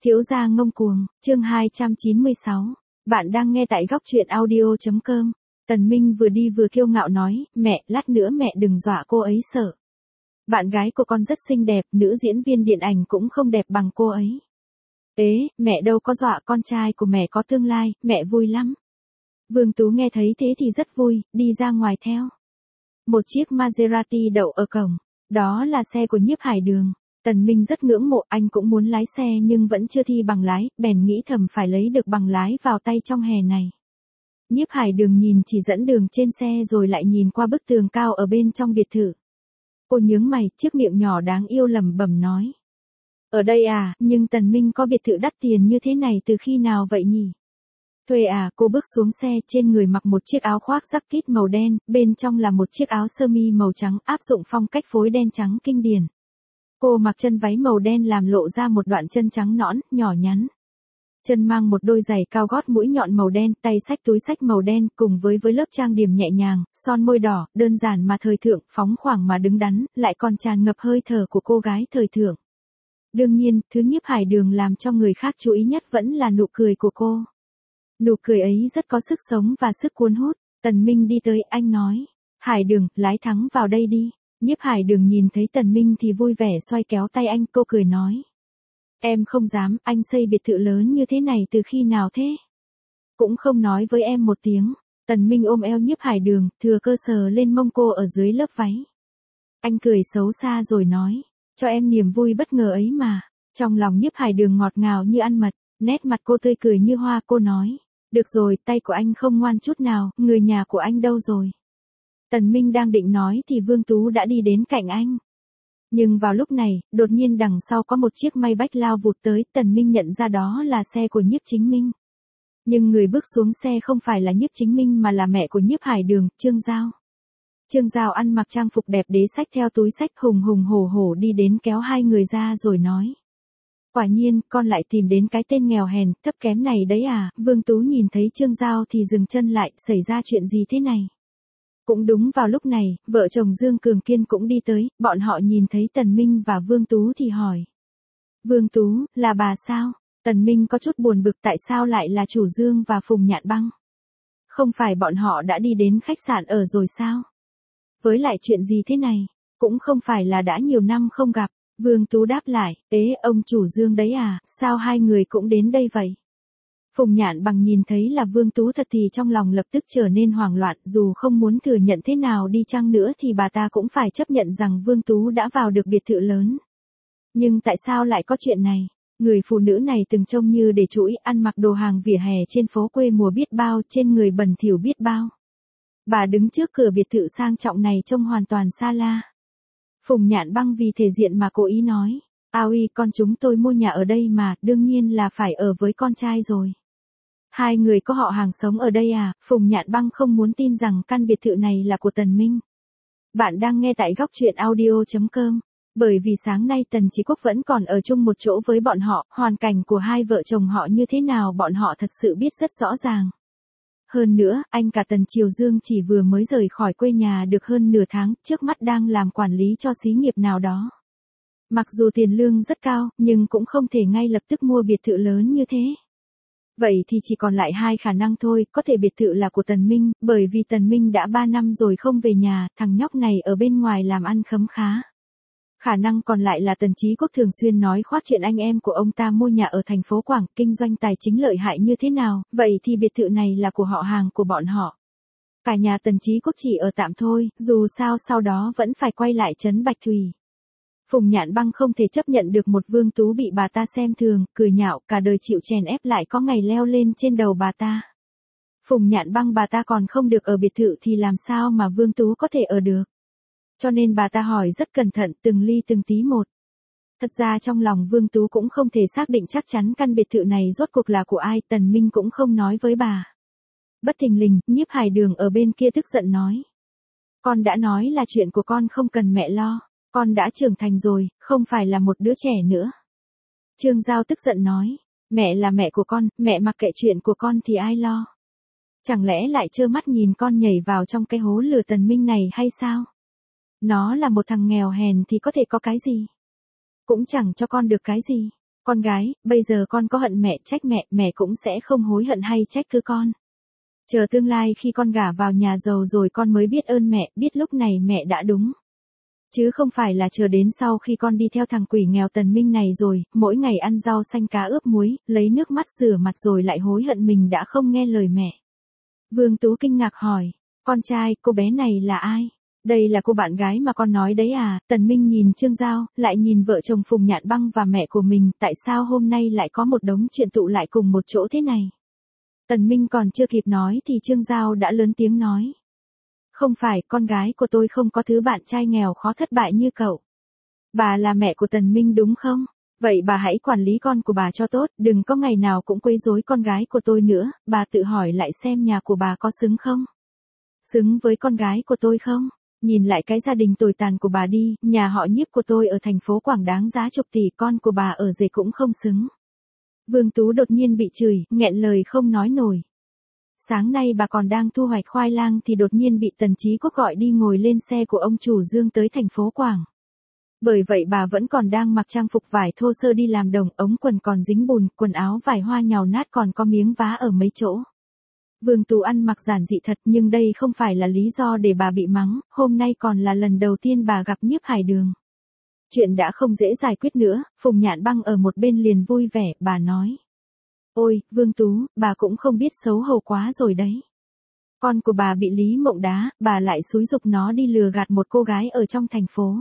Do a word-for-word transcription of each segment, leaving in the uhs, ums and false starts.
Thiếu gia ngông cuồng, chương hai trăm chín mươi sáu. Bạn đang nghe tại góc truyện audio.com. Tần Minh vừa đi vừa kiêu ngạo nói, mẹ, lát nữa mẹ đừng dọa cô ấy sợ. Bạn gái của con rất xinh đẹp, nữ diễn viên điện ảnh cũng không đẹp bằng cô ấy. Ế, mẹ đâu có dọa, con trai của mẹ có tương lai, mẹ vui lắm. Vương Tú nghe thấy thế thì rất vui, đi ra ngoài theo. Một chiếc Maserati đậu ở cổng, đó là xe của Nhiếp Hải Đường. Tần Minh rất ngưỡng mộ, anh cũng muốn lái xe nhưng vẫn chưa thi bằng lái, bèn nghĩ thầm phải lấy được bằng lái vào tay trong hè này. Nhiếp Hải Đường nhìn chỉ dẫn đường trên xe rồi lại nhìn qua bức tường cao ở bên trong biệt thự. Cô nhướng mày, chiếc miệng nhỏ đáng yêu lẩm bẩm nói. Ở đây à, nhưng Tần Minh có biệt thự đắt tiền như thế này từ khi nào vậy nhỉ? Thuê à, cô bước xuống xe, trên người mặc một chiếc áo khoác jacket màu đen, bên trong là một chiếc áo sơ mi màu trắng áp dụng phong cách phối đen trắng kinh điển. Cô mặc chân váy màu đen làm lộ ra một đoạn chân trắng nõn, nhỏ nhắn. Chân mang một đôi giày cao gót mũi nhọn màu đen, tay xách túi xách màu đen, cùng với với lớp trang điểm nhẹ nhàng, son môi đỏ, đơn giản mà thời thượng, phóng khoáng mà đứng đắn, lại còn tràn ngập hơi thở của cô gái thời thượng. Đương nhiên, thứ Nhiếp Hải Đường làm cho người khác chú ý nhất vẫn là nụ cười của cô. Nụ cười ấy rất có sức sống và sức cuốn hút. Tần Minh đi tới, anh nói, Hải Đường, lái thắng vào đây đi. Nhiếp Hải Đường nhìn thấy Tần Minh thì vui vẻ xoay kéo tay anh, cô cười nói. Em không dám, anh xây biệt thự lớn như thế này từ khi nào thế? Cũng không nói với em một tiếng. Tần Minh ôm eo Nhiếp Hải Đường, thừa cơ sờ lên mông cô ở dưới lớp váy. Anh cười xấu xa rồi nói, cho em niềm vui bất ngờ ấy mà. Trong lòng Nhiếp Hải Đường ngọt ngào như ăn mật, nét mặt cô tươi cười như hoa, cô nói. Được rồi, tay của anh không ngoan chút nào, người nhà của anh đâu rồi? Tần Minh đang định nói thì Vương Tú đã đi đến cạnh anh. Nhưng vào lúc này, đột nhiên đằng sau có một chiếc Maybach lao vụt tới, Tần Minh nhận ra đó là xe của Nhiếp Chính Minh. Nhưng người bước xuống xe không phải là Nhiếp Chính Minh mà là mẹ của Nhiếp Hải Đường, Trương Giao. Trương Giao ăn mặc trang phục đẹp đẽ xách theo túi xách hùng hùng hổ hổ đi đến kéo hai người ra rồi nói. Quả nhiên, con lại tìm đến cái tên nghèo hèn, thấp kém này đấy à? Vương Tú nhìn thấy Trương Giao thì dừng chân lại, xảy ra chuyện gì thế này? Cũng đúng vào lúc này, vợ chồng Dương Cường Kiên cũng đi tới, bọn họ nhìn thấy Tần Minh và Vương Tú thì hỏi. Vương Tú, là bà sao? Tần Minh có chút buồn bực, tại sao lại là chủ Dương và Phùng Nhạn Băng? Không phải bọn họ đã đi đến khách sạn ở rồi sao? Với lại chuyện gì thế này? Cũng không phải là đã nhiều năm không gặp. Vương Tú đáp lại, ế, ông chủ Dương đấy à, sao hai người cũng đến đây vậy? Phùng Nhạn Bằng nhìn thấy là Vương Tú thật thì trong lòng lập tức trở nên hoảng loạn, dù không muốn thừa nhận thế nào đi chăng nữa thì bà ta cũng phải chấp nhận rằng Vương Tú đã vào được biệt thự lớn. Nhưng tại sao lại có chuyện này? Người phụ nữ này từng trông như để chuỗi, ăn mặc đồ hàng vỉa hè trên phố quê mùa biết bao, trên người bẩn thỉu biết bao. Bà đứng trước cửa biệt thự sang trọng này trông hoàn toàn xa la. Phùng Nhạn Băng vì thể diện mà cố ý nói, ao y, con chúng tôi mua nhà ở đây mà, đương nhiên là phải ở với con trai rồi. Hai người có họ hàng sống ở đây à? Phùng Nhạn Băng không muốn tin rằng căn biệt thự này là của Tần Minh. Bạn đang nghe tại góc truyện audio.com. Bởi vì sáng nay Tần Chí Quốc vẫn còn ở chung một chỗ với bọn họ, hoàn cảnh của hai vợ chồng họ như thế nào bọn họ thật sự biết rất rõ ràng. Hơn nữa, anh cả Tần Triều Dương chỉ vừa mới rời khỏi quê nhà được hơn nửa tháng, trước mắt đang làm quản lý cho xí nghiệp nào đó. Mặc dù tiền lương rất cao, nhưng cũng không thể ngay lập tức mua biệt thự lớn như thế. Vậy thì chỉ còn lại hai khả năng thôi, có thể biệt thự là của Tần Minh, bởi vì Tần Minh đã ba năm rồi không về nhà, thằng nhóc này ở bên ngoài làm ăn khấm khá. Khả năng còn lại là Tần Chí Quốc thường xuyên nói khoác chuyện anh em của ông ta mua nhà ở thành phố Quảng, kinh doanh tài chính lợi hại như thế nào, vậy thì biệt thự này là của họ hàng của bọn họ. Cả nhà Tần Chí Quốc chỉ ở tạm thôi, dù sao sau đó vẫn phải quay lại trấn Bạch Thủy. Phùng Nhạn Băng không thể chấp nhận được một Vương Tú bị bà ta xem thường, cười nhạo, cả đời chịu chèn ép lại có ngày leo lên trên đầu bà ta. Phùng Nhạn Băng bà ta còn không được ở biệt thự thì làm sao mà Vương Tú có thể ở được. Cho nên bà ta hỏi rất cẩn thận, từng ly từng tí một. Thật ra trong lòng Vương Tú cũng không thể xác định chắc chắn căn biệt thự này rốt cuộc là của ai, Tần Minh cũng không nói với bà. Bất thình lình, Nhiếp Hải Đường ở bên kia tức giận nói. Con đã nói là chuyện của con không cần mẹ lo, con đã trưởng thành rồi, không phải là một đứa trẻ nữa. Trương Giao tức giận nói, mẹ là mẹ của con, mẹ mặc kệ chuyện của con thì ai lo. Chẳng lẽ lại trơ mắt nhìn con nhảy vào trong cái hố lửa Tần Minh này hay sao? Nó là một thằng nghèo hèn thì có thể có cái gì? Cũng chẳng cho con được cái gì. Con gái, bây giờ con có hận mẹ trách mẹ, mẹ cũng sẽ không hối hận hay trách cứ con. Chờ tương lai khi con gả vào nhà giàu rồi con mới biết ơn mẹ, biết lúc này mẹ đã đúng. Chứ không phải là chờ đến sau khi con đi theo thằng quỷ nghèo Tần Minh này rồi, mỗi ngày ăn rau xanh cá ướp muối, lấy nước mắt rửa mặt rồi lại hối hận mình đã không nghe lời mẹ. Vương Tú kinh ngạc hỏi, con trai, cô bé này là ai? Đây là cô bạn gái mà con nói đấy à? Tần Minh nhìn Trương Giao, lại nhìn vợ chồng Phùng Nhạn Băng và mẹ của mình, tại sao hôm nay lại có một đống chuyện tụ lại cùng một chỗ thế này? Tần Minh còn chưa kịp nói thì Trương Giao đã lớn tiếng nói. Không phải, con gái của tôi không có thứ bạn trai nghèo khó thất bại như cậu. Bà là mẹ của Tần Minh đúng không? Vậy bà hãy quản lý con của bà cho tốt, đừng có ngày nào cũng quấy rối con gái của tôi nữa, bà tự hỏi lại xem nhà của bà có xứng không? Xứng với con gái của tôi không? Nhìn lại cái gia đình tồi tàn của bà đi, nhà họ Nhiếp của tôi ở thành phố Quảng đáng giá chục tỷ, con của bà ở Dề cũng không xứng. Vương Tú đột nhiên bị chửi, nghẹn lời không nói nổi. Sáng nay bà còn đang thu hoạch khoai lang thì đột nhiên bị Tần Chí Quốc gọi đi ngồi lên xe của ông chủ Dương tới thành phố Quảng. Bởi vậy bà vẫn còn đang mặc trang phục vải thô sơ đi làm đồng, ống quần còn dính bùn, quần áo vải hoa nhàu nát còn có miếng vá ở mấy chỗ. Vương Tú ăn mặc giản dị thật nhưng đây không phải là lý do để bà bị mắng, hôm nay còn là lần đầu tiên bà gặp Nhiếp Hải Đường. Chuyện đã không dễ giải quyết nữa, Phùng Nhạn Băng ở một bên liền vui vẻ, bà nói. Ôi, Vương Tú, bà cũng không biết xấu hổ quá rồi đấy. Con của bà bị Lý Mộng đá, bà lại xúi giục nó đi lừa gạt một cô gái ở trong thành phố.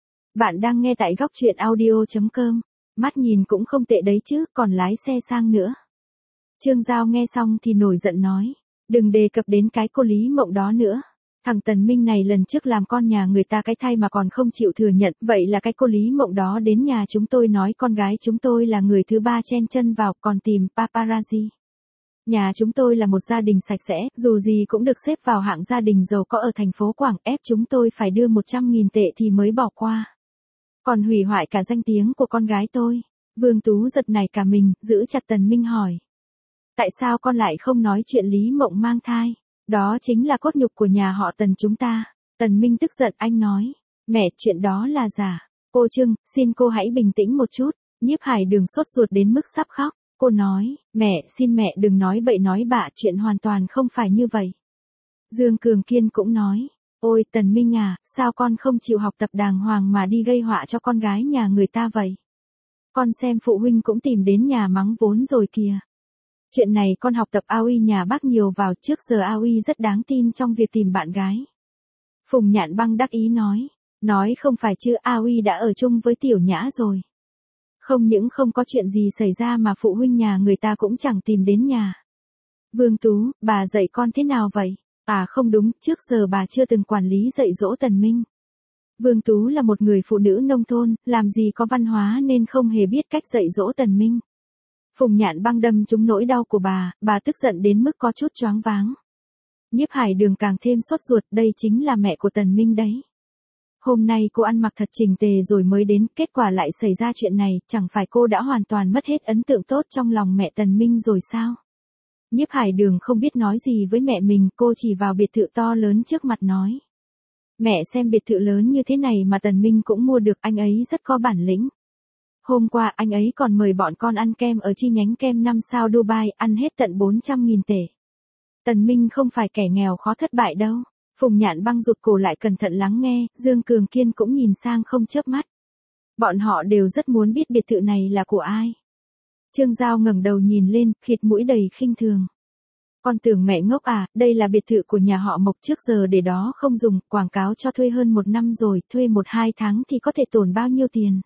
Bạn đang nghe tại góc truyện audio chấm com, mắt nhìn cũng không tệ đấy chứ, còn lái xe sang nữa. Trương Giao nghe xong thì nổi giận nói, đừng đề cập đến cái cô Lý Mộng đó nữa. Thằng Tần Minh này lần trước làm con nhà người ta cái thai mà còn không chịu thừa nhận, vậy là cái cô Lý Mộng đó đến nhà chúng tôi nói con gái chúng tôi là người thứ ba chen chân vào, còn tìm paparazzi. Nhà chúng tôi là một gia đình sạch sẽ, dù gì cũng được xếp vào hạng gia đình giàu có ở thành phố Quảng, ép chúng tôi phải đưa một trăm nghìn tệ thì mới bỏ qua. Còn hủy hoại cả danh tiếng của con gái tôi. Vương Tú giật nảy cả mình, giữ chặt Tần Minh hỏi. Tại sao con lại không nói chuyện Lý Mộng mang thai? Đó chính là cốt nhục của nhà họ Tần chúng ta. Tần Minh tức giận, anh nói. Mẹ, chuyện đó là giả. Cô Trương, xin cô hãy bình tĩnh một chút. Nhiếp Hải Đường sốt ruột đến mức sắp khóc. Cô nói, mẹ, xin mẹ đừng nói bậy nói bạ, chuyện hoàn toàn không phải như vậy. Dương Cường Kiên cũng nói. Ôi Tần Minh à, sao con không chịu học tập đàng hoàng mà đi gây họa cho con gái nhà người ta vậy? Con xem phụ huynh cũng tìm đến nhà mắng vốn rồi kìa. Chuyện này con học tập a o i nhà bác nhiều vào, trước giờ a o i rất đáng tin trong việc tìm bạn gái. Phùng Nhạn Băng đắc ý nói. Nói không phải chứ, a o i đã ở chung với Tiểu Nhã rồi. Không những không có chuyện gì xảy ra mà phụ huynh nhà người ta cũng chẳng tìm đến nhà. Vương Tú, bà dạy con thế nào vậy? À không đúng, trước giờ bà chưa từng quản lý dạy dỗ Tần Minh. Vương Tú là một người phụ nữ nông thôn, làm gì có văn hóa nên không hề biết cách dạy dỗ Tần Minh. Phùng Nhạn Băng đâm trúng nỗi đau của bà, bà tức giận đến mức có chút choáng váng. Nhiếp Hải Đường càng thêm sốt ruột, đây chính là mẹ của Tần Minh đấy. Hôm nay cô ăn mặc thật chỉnh tề rồi mới đến, kết quả lại xảy ra chuyện này, chẳng phải cô đã hoàn toàn mất hết ấn tượng tốt trong lòng mẹ Tần Minh rồi sao? Nhiếp Hải Đường không biết nói gì với mẹ mình, cô chỉ vào biệt thự to lớn trước mặt nói. Mẹ xem biệt thự lớn như thế này mà Tần Minh cũng mua được, anh ấy rất có bản lĩnh. Hôm qua anh ấy còn mời bọn con ăn kem ở chi nhánh kem năm sao Dubai, ăn hết tận bốn trăm nghìn tệ. Tần Minh không phải kẻ nghèo khó thất bại đâu. Phùng Nhạn Băng rụt cổ lại cẩn thận lắng nghe, Dương Cường Kiên cũng nhìn sang không chớp mắt. Bọn họ đều rất muốn biết biệt thự này là của ai. Trương Giao ngẩng đầu nhìn lên, khịt mũi đầy khinh thường. Con tưởng mẹ ngốc à, đây là biệt thự của nhà họ Mộc, trước giờ để đó không dùng, quảng cáo cho thuê hơn một năm rồi, thuê một hai tháng thì có thể tổn bao nhiêu tiền.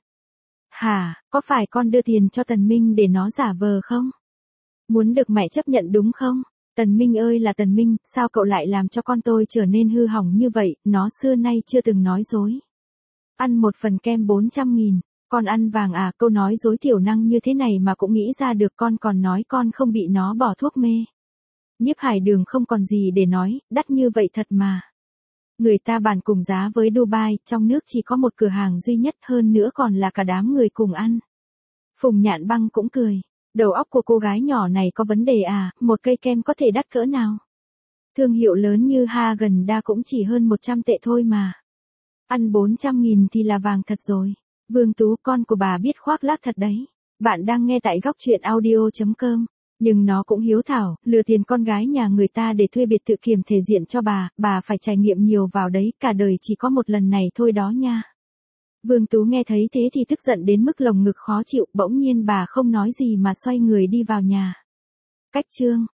Hả, có phải con đưa tiền cho Tần Minh để nó giả vờ không? Muốn được mẹ chấp nhận đúng không? Tần Minh ơi là Tần Minh, sao cậu lại làm cho con tôi trở nên hư hỏng như vậy, nó xưa nay chưa từng nói dối. Ăn một phần kem bốn trăm nghìn, con ăn vàng à, câu nói dối thiểu năng như thế này mà cũng nghĩ ra được, con còn nói con không bị nó bỏ thuốc mê. Nhiếp Hải Đường không còn gì để nói, đắt như vậy thật mà. Người ta bàn cùng giá với Dubai, trong nước chỉ có một cửa hàng duy nhất, hơn nữa còn là cả đám người cùng ăn. Phùng Nhạn Băng cũng cười. Đầu óc của cô gái nhỏ này có vấn đề à, một cây kem có thể đắt cỡ nào? Thương hiệu lớn như Haagen-Dazs cũng chỉ hơn một trăm tệ thôi mà. Ăn bốn trăm nghìn thì là vàng thật rồi. Vương Tú, con của bà biết khoác lác thật đấy. Bạn đang nghe tại góc chuyện audio chấm com. Nhưng nó cũng hiếu thảo, lừa tiền con gái nhà người ta để thuê biệt thự kiềm thể diện cho bà, bà phải trải nghiệm nhiều vào đấy, cả đời chỉ có một lần này thôi đó nha. Vương Tú nghe thấy thế thì tức giận đến mức lồng ngực khó chịu, bỗng nhiên bà không nói gì mà xoay người đi vào nhà. Cách chương